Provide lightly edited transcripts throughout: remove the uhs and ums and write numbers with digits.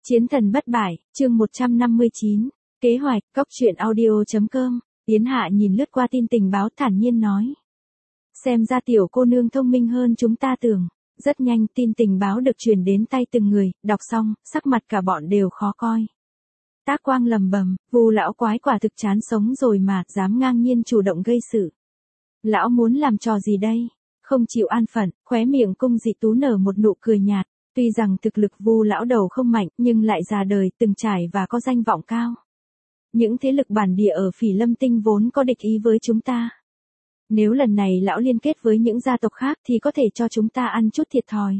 Chiến thần bất bại, chương 159, kế hoạch, cóc truyện audio.com, Yến Hạ nhìn lướt qua tin tình báo thản nhiên nói. Xem ra tiểu cô nương thông minh hơn chúng ta tưởng, rất nhanh tin tình báo được truyền đến tay từng người, đọc xong, sắc mặt cả bọn đều khó coi. Tác Quang lầm bầm, Vu lão quái quả thực chán sống rồi mà, dám ngang nhiên chủ động gây sự. Lão muốn làm trò gì đây? Không chịu an phận, khóe miệng Cung Dị Tú nở một nụ cười nhạt. Tuy rằng thực lực Vu lão đầu không mạnh, nhưng lại già đời, từng trải và có danh vọng cao. Những thế lực bản địa ở Phỉ Lâm Tinh vốn có địch ý với chúng ta. Nếu lần này lão liên kết với những gia tộc khác thì có thể cho chúng ta ăn chút thiệt thòi.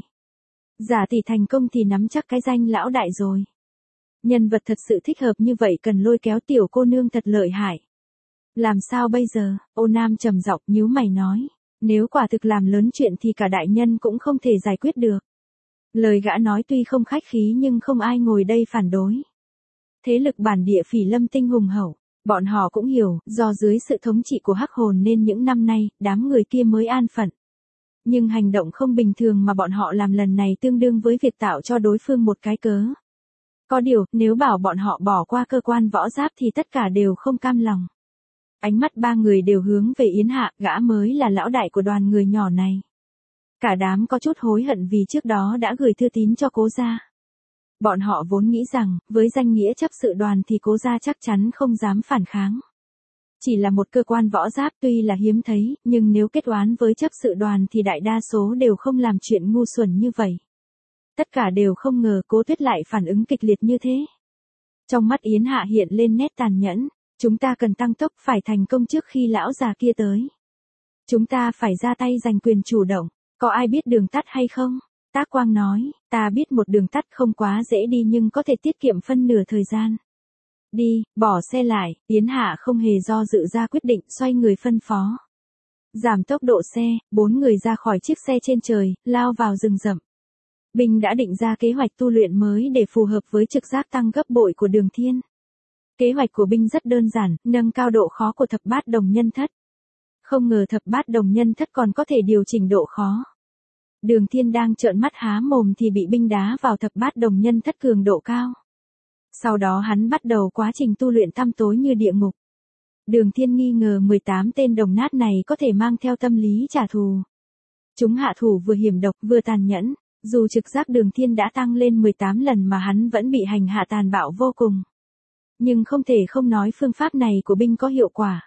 Giả tỷ thành công thì nắm chắc cái danh lão đại rồi. Nhân vật thật sự thích hợp như vậy cần lôi kéo tiểu cô nương thật lợi hại. Làm sao bây giờ? Ô Nam trầm giọng nhíu mày nói. Nếu quả thực làm lớn chuyện thì cả đại nhân cũng không thể giải quyết được. Lời gã nói tuy không khách khí nhưng không ai ngồi đây phản đối. Thế lực bản địa Phỉ Lâm Tinh hùng hậu, bọn họ cũng hiểu, do dưới sự thống trị của Hắc Hồn nên những năm nay, đám người kia mới an phận. Nhưng hành động không bình thường mà bọn họ làm lần này tương đương với việc tạo cho đối phương một cái cớ. Có điều, nếu bảo bọn họ bỏ qua cơ quan võ giáp thì tất cả đều không cam lòng. Ánh mắt ba người đều hướng về Yến Hạ, gã mới là lão đại của đoàn người nhỏ này. Cả đám có chút hối hận vì trước đó đã gửi thư tín cho Cố gia. Bọn họ vốn nghĩ rằng, với danh nghĩa chấp sự đoàn thì Cố gia chắc chắn không dám phản kháng. Chỉ là một cơ quan võ giáp tuy là hiếm thấy, nhưng nếu kết oán với chấp sự đoàn thì đại đa số đều không làm chuyện ngu xuẩn như vậy. Tất cả đều không ngờ Cố Tuyết lại phản ứng kịch liệt như thế. Trong mắt Yến Hạ hiện lên nét tàn nhẫn, chúng ta cần tăng tốc phải thành công trước khi lão già kia tới. Chúng ta phải ra tay giành quyền chủ động. Có ai biết đường tắt hay không? Tác Quang nói, ta biết một đường tắt không quá dễ đi nhưng có thể tiết kiệm phân nửa thời gian. Đi, bỏ xe lại, Yến Hạ không hề do dự ra quyết định xoay người phân phó. Giảm tốc độ xe, 4 người ra khỏi chiếc xe trên trời, lao vào rừng rậm. Binh đã định ra kế hoạch tu luyện mới để phù hợp với trực giác tăng gấp bội của Đường Thiên. Kế hoạch của binh rất đơn giản, nâng cao độ khó của thập bát đồng nhân thất. Không ngờ thập bát đồng nhân thất còn có thể điều chỉnh độ khó. Đường Thiên đang trợn mắt há mồm thì bị binh đá vào thập bát đồng nhân thất cường độ cao. Sau đó hắn bắt đầu quá trình tu luyện tăm tối như địa ngục. Đường Thiên nghi ngờ 18 tên đồng nát này có thể mang theo tâm lý trả thù. Chúng hạ thủ vừa hiểm độc vừa tàn nhẫn, dù trực giác Đường Thiên đã tăng lên 18 lần mà hắn vẫn bị hành hạ tàn bạo vô cùng. Nhưng không thể không nói phương pháp này của binh có hiệu quả.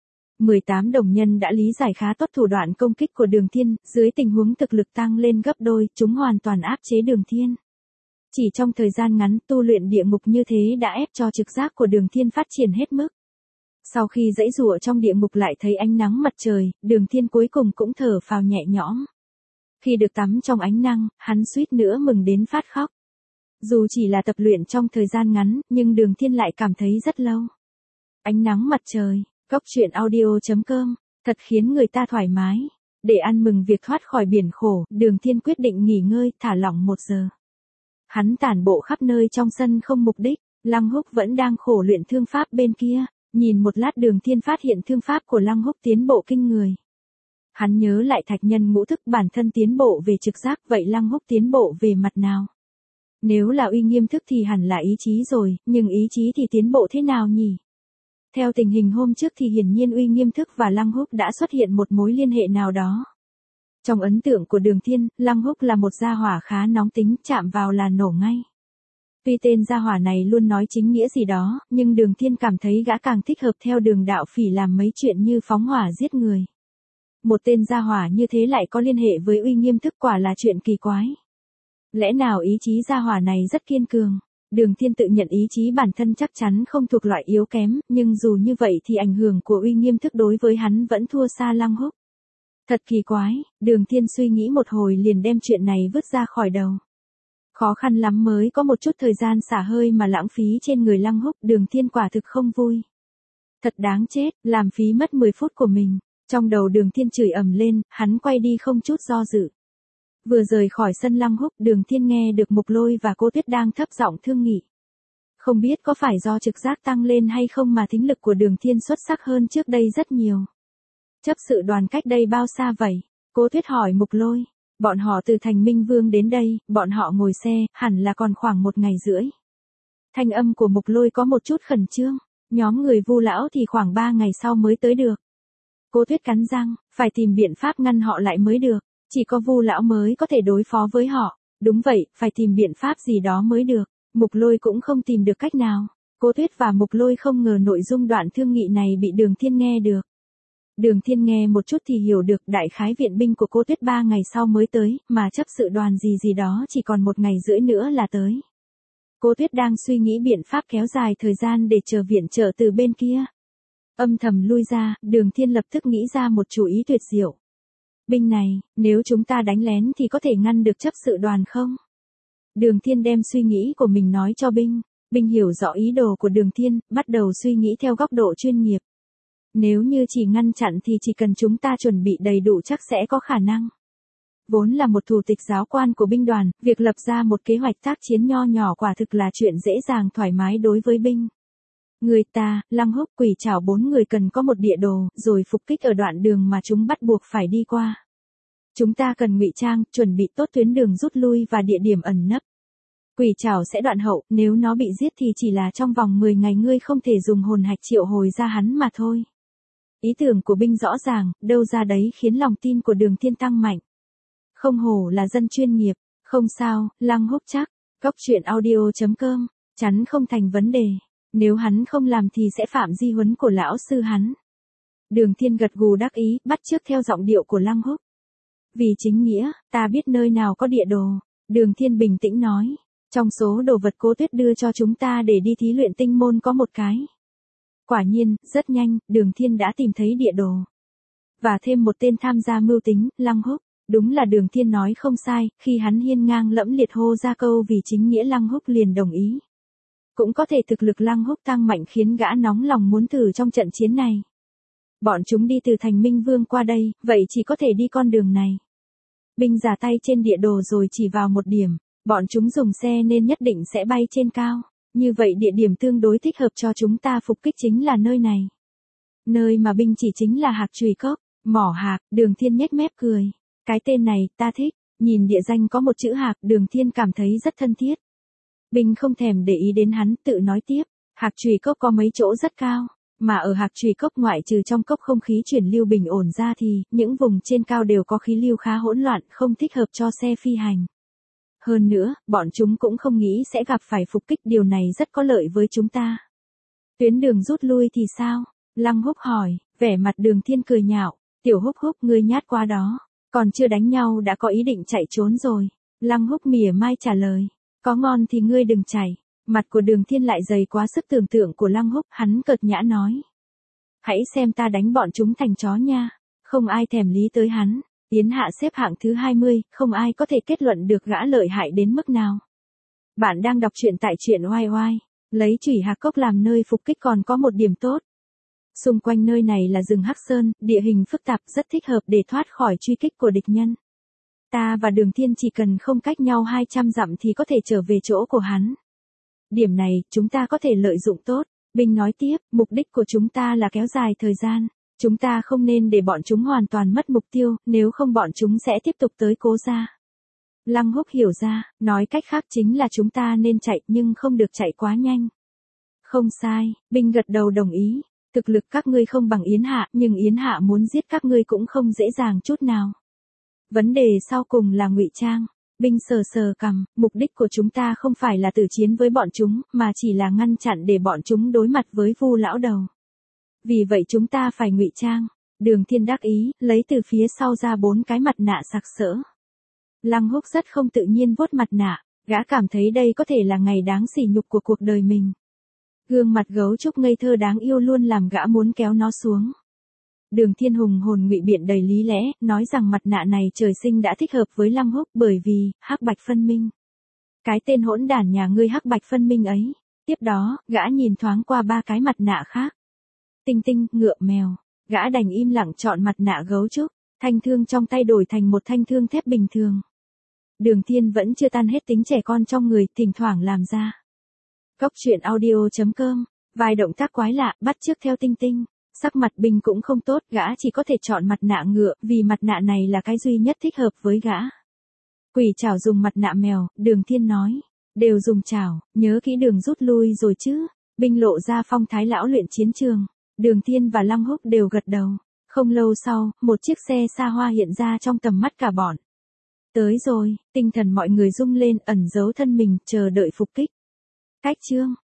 18 đồng nhân đã lý giải khá tốt thủ đoạn công kích của Đường Thiên, dưới tình huống thực lực tăng lên gấp đôi, chúng hoàn toàn áp chế Đường Thiên. Chỉ trong thời gian ngắn tu luyện địa ngục như thế đã ép cho trực giác của Đường Thiên phát triển hết mức. Sau khi giãy giụa trong địa ngục lại thấy ánh nắng mặt trời, Đường Thiên cuối cùng cũng thở phào nhẹ nhõm. Khi được tắm trong ánh nắng, hắn suýt nữa mừng đến phát khóc. Dù chỉ là tập luyện trong thời gian ngắn, nhưng Đường Thiên lại cảm thấy rất lâu. Ánh nắng mặt trời. Cóc truyện audio.com, thật khiến người ta thoải mái. Để ăn mừng việc thoát khỏi biển khổ, Đường Thiên quyết định nghỉ ngơi, thả lỏng 1 giờ. Hắn tản bộ khắp nơi trong sân không mục đích, Lăng Húc vẫn đang khổ luyện thương pháp bên kia. Nhìn một lát Đường Thiên phát hiện thương pháp của Lăng Húc tiến bộ kinh người. Hắn nhớ lại thạch nhân ngũ thức bản thân tiến bộ về trực giác, vậy Lăng Húc tiến bộ về mặt nào? Nếu là uy nghiêm thức thì hẳn là ý chí rồi, nhưng ý chí thì tiến bộ thế nào nhỉ? Theo tình hình hôm trước thì hiển nhiên uy nghiêm thức và Lăng Húc đã xuất hiện một mối liên hệ nào đó. Trong ấn tượng của Đường Thiên, Lăng Húc là một gia hỏa khá nóng tính, chạm vào là nổ ngay. Tuy tên gia hỏa này luôn nói chính nghĩa gì đó, nhưng Đường Thiên cảm thấy gã càng thích hợp theo đường đạo Phỉ làm mấy chuyện như phóng hỏa giết người. Một tên gia hỏa như thế lại có liên hệ với uy nghiêm thức quả là chuyện kỳ quái. Lẽ nào ý chí gia hỏa này rất kiên cường? Đường Thiên tự nhận ý chí bản thân chắc chắn không thuộc loại yếu kém, nhưng dù như vậy thì ảnh hưởng của uy nghiêm thức đối với hắn vẫn thua xa Lăng Húc. Thật kỳ quái, Đường Thiên suy nghĩ một hồi liền đem chuyện này vứt ra khỏi đầu. Khó khăn lắm mới có một chút thời gian xả hơi mà lãng phí trên người Lăng Húc, Đường Thiên quả thực không vui. Thật đáng chết, làm phí mất 10 phút của mình. Trong đầu Đường Thiên chửi ầm lên, hắn quay đi không chút do dự. Vừa rời khỏi sân Lăng Húc, Đường Thiên nghe được Mục Lôi và Cô Tuyết đang thấp giọng thương nghị. Không biết có phải do trực giác tăng lên hay không mà thính lực của Đường Thiên xuất sắc hơn trước đây rất nhiều. Chấp sự đoàn cách đây bao xa vậy? Cô Tuyết hỏi Mục Lôi. Bọn họ từ thành Minh Vương đến đây, bọn họ ngồi xe, hẳn là còn khoảng 1 ngày rưỡi. Thanh âm của Mục Lôi có một chút khẩn trương, nhóm người Vu lão thì khoảng 3 ngày sau mới tới được. Cố Tuyết cắn răng, phải tìm biện pháp ngăn họ lại mới được, chỉ có Vu lão mới có thể đối phó với họ. Đúng vậy, phải tìm biện pháp gì đó mới được. Mục Lôi cũng không tìm được cách nào. Cố Tuyết và Mục Lôi không ngờ nội dung đoạn thương nghị này bị Đường Thiên nghe được. Đường Thiên nghe một chút thì hiểu được đại khái viện binh của Cố Tuyết 3 ngày sau mới tới, mà chấp sự đoàn gì đó chỉ còn 1 ngày rưỡi nữa là tới. Cố Tuyết đang suy nghĩ biện pháp kéo dài thời gian để chờ viện trợ từ bên kia. Âm thầm lui ra, Đường Thiên lập tức nghĩ ra một chủ ý tuyệt diệu. Binh này, nếu chúng ta đánh lén thì có thể ngăn được chấp sự đoàn không? Đường Thiên đem suy nghĩ của mình nói cho binh. Binh hiểu rõ ý đồ của Đường Thiên, bắt đầu suy nghĩ theo góc độ chuyên nghiệp. Nếu như chỉ ngăn chặn thì chỉ cần chúng ta chuẩn bị đầy đủ chắc sẽ có khả năng. Vốn là một thủ tịch giáo quan của binh đoàn, việc lập ra một kế hoạch tác chiến nho nhỏ quả thực là chuyện dễ dàng thoải mái đối với binh. Người ta, Lăng Húc, Quỷ Trảo 4 người cần có một địa đồ, rồi phục kích ở đoạn đường mà chúng bắt buộc phải đi qua. Chúng ta cần ngụy trang, chuẩn bị tốt tuyến đường rút lui và địa điểm ẩn nấp. Quỷ Trảo sẽ đoạn hậu, nếu nó bị giết thì chỉ là trong vòng 10 ngày ngươi không thể dùng hồn hạch triệu hồi ra hắn mà thôi. Ý tưởng của binh rõ ràng, đâu ra đấy khiến lòng tin của Đường Thiên tăng mạnh. Không hổ là dân chuyên nghiệp, không sao, Lăng Húc chắc, Cóc Truyện Audio.com, chắn không thành vấn đề. Nếu hắn không làm thì sẽ phạm di huấn của lão sư hắn. Đường Thiên gật gù đắc ý, bắt chước theo giọng điệu của Lăng Húc. Vì chính nghĩa, ta biết nơi nào có địa đồ. Đường Thiên bình tĩnh nói. Trong số đồ vật Cố Tuyết đưa cho chúng ta để đi thí luyện tinh môn có một cái. Quả nhiên, rất nhanh, Đường Thiên đã tìm thấy địa đồ. Và thêm một tên tham gia mưu tính, Lăng Húc. Đúng là Đường Thiên nói không sai, khi hắn hiên ngang lẫm liệt hô ra câu vì chính nghĩa Lăng Húc liền đồng ý. Cũng có thể thực lực Lăng Húc tăng mạnh khiến gã nóng lòng muốn thử trong trận chiến này. Bọn chúng đi từ thành Minh Vương qua đây, vậy chỉ có thể đi con đường này. Binh giả tay trên địa đồ rồi chỉ vào một điểm, bọn chúng dùng xe nên nhất định sẽ bay trên cao. Như vậy địa điểm tương đối thích hợp cho chúng ta phục kích chính là nơi này. Nơi mà binh chỉ chính là Hạc Trùy Cốc, mỏ hạc. Đường Thiên nhếch mép cười. Cái tên này, ta thích. Nhìn địa danh có một chữ Hạc, Đường Thiên cảm thấy rất thân thiết. Binh không thèm để ý đến hắn, tự nói tiếp. Hạc Trùy Cốc có mấy chỗ rất cao, mà ở Hạc Trùy Cốc ngoại trừ trong cốc không khí chuyển lưu bình ổn ra thì, những vùng trên cao đều có khí lưu khá hỗn loạn, không thích hợp cho xe phi hành. Hơn nữa, bọn chúng cũng không nghĩ sẽ gặp phải phục kích, điều này rất có lợi với chúng ta. Tuyến đường rút lui thì sao? Lăng Húc hỏi, vẻ mặt Đường Thiên cười nhạo. Tiểu Húc Húc, ngươi nhát quá đó, còn chưa đánh nhau đã có ý định chạy trốn rồi. Lăng Húc mỉa mai trả lời. Có ngon thì ngươi đừng chạy. Mặt của Đường Thiên lại dày quá sức tưởng tượng của Lăng Húc, hắn cợt nhã nói. Hãy xem ta đánh bọn chúng thành chó nha. Không ai thèm lý tới hắn. Yến Hạ xếp hạng thứ 20, không ai có thể kết luận được gã lợi hại đến mức nào. Bạn đang đọc truyện tại truyện oai oai. Lấy Chủy Hạc Cốc làm nơi phục kích còn có một điểm tốt. Xung quanh nơi này là rừng Hắc Sơn, địa hình phức tạp rất thích hợp để thoát khỏi truy kích của địch nhân. Ta và Đường Thiên chỉ cần không cách nhau 200 dặm thì có thể trở về chỗ của hắn. Điểm này, chúng ta có thể lợi dụng tốt. Binh nói tiếp, mục đích của chúng ta là kéo dài thời gian. Chúng ta không nên để bọn chúng hoàn toàn mất mục tiêu, nếu không bọn chúng sẽ tiếp tục tới Cố gia. Lăng Húc hiểu ra, nói cách khác chính là chúng ta nên chạy nhưng không được chạy quá nhanh. Không sai, binh gật đầu đồng ý. Thực lực các ngươi không bằng Yến Hạ, nhưng Yến Hạ muốn giết các ngươi cũng không dễ dàng chút nào. Vấn đề sau cùng là ngụy trang. Binh sờ sờ cằm, mục đích của chúng ta không phải là tử chiến với bọn chúng, mà chỉ là ngăn chặn để bọn chúng đối mặt với Vu lão đầu. Vì vậy chúng ta phải ngụy trang. Đường Thiên đắc ý, lấy từ phía sau ra 4 cái mặt nạ sặc sỡ. Lăng Húc rất không tự nhiên vuốt mặt nạ, gã cảm thấy đây có thể là ngày đáng sỉ nhục của cuộc đời mình. Gương mặt gấu trúc ngây thơ đáng yêu luôn làm gã muốn kéo nó xuống. Đường Thiên hùng hồn ngụy biện đầy lý lẽ, nói rằng mặt nạ này trời sinh đã thích hợp với Lăng Húc bởi vì, hắc bạch phân minh. Cái tên hỗn đản nhà ngươi hắc bạch phân minh ấy. Tiếp đó, gã nhìn thoáng qua 3 cái mặt nạ khác. Tinh tinh, ngựa, mèo. Gã đành im lặng chọn mặt nạ gấu trúc, thanh thương trong tay đổi thành một thanh thương thép bình thường. Đường Thiên vẫn chưa tan hết tính trẻ con trong người, thỉnh thoảng làm ra. Cóc Truyện Audio.com, vài động tác quái lạ, bắt chước theo tinh tinh. Sắc mặt binh cũng không tốt, gã chỉ có thể chọn mặt nạ ngựa, vì mặt nạ này là cái duy nhất thích hợp với gã. Quỷ Trảo dùng mặt nạ mèo, Đường Thiên nói. Đều dùng chảo, nhớ kỹ đường rút lui rồi chứ. Binh lộ ra phong thái lão luyện chiến trường. Đường Thiên và Lăng Húc đều gật đầu. Không lâu sau, một chiếc xe xa hoa hiện ra trong tầm mắt cả bọn. Tới rồi, tinh thần mọi người rung lên, ẩn giấu thân mình, chờ đợi phục kích. Cách chương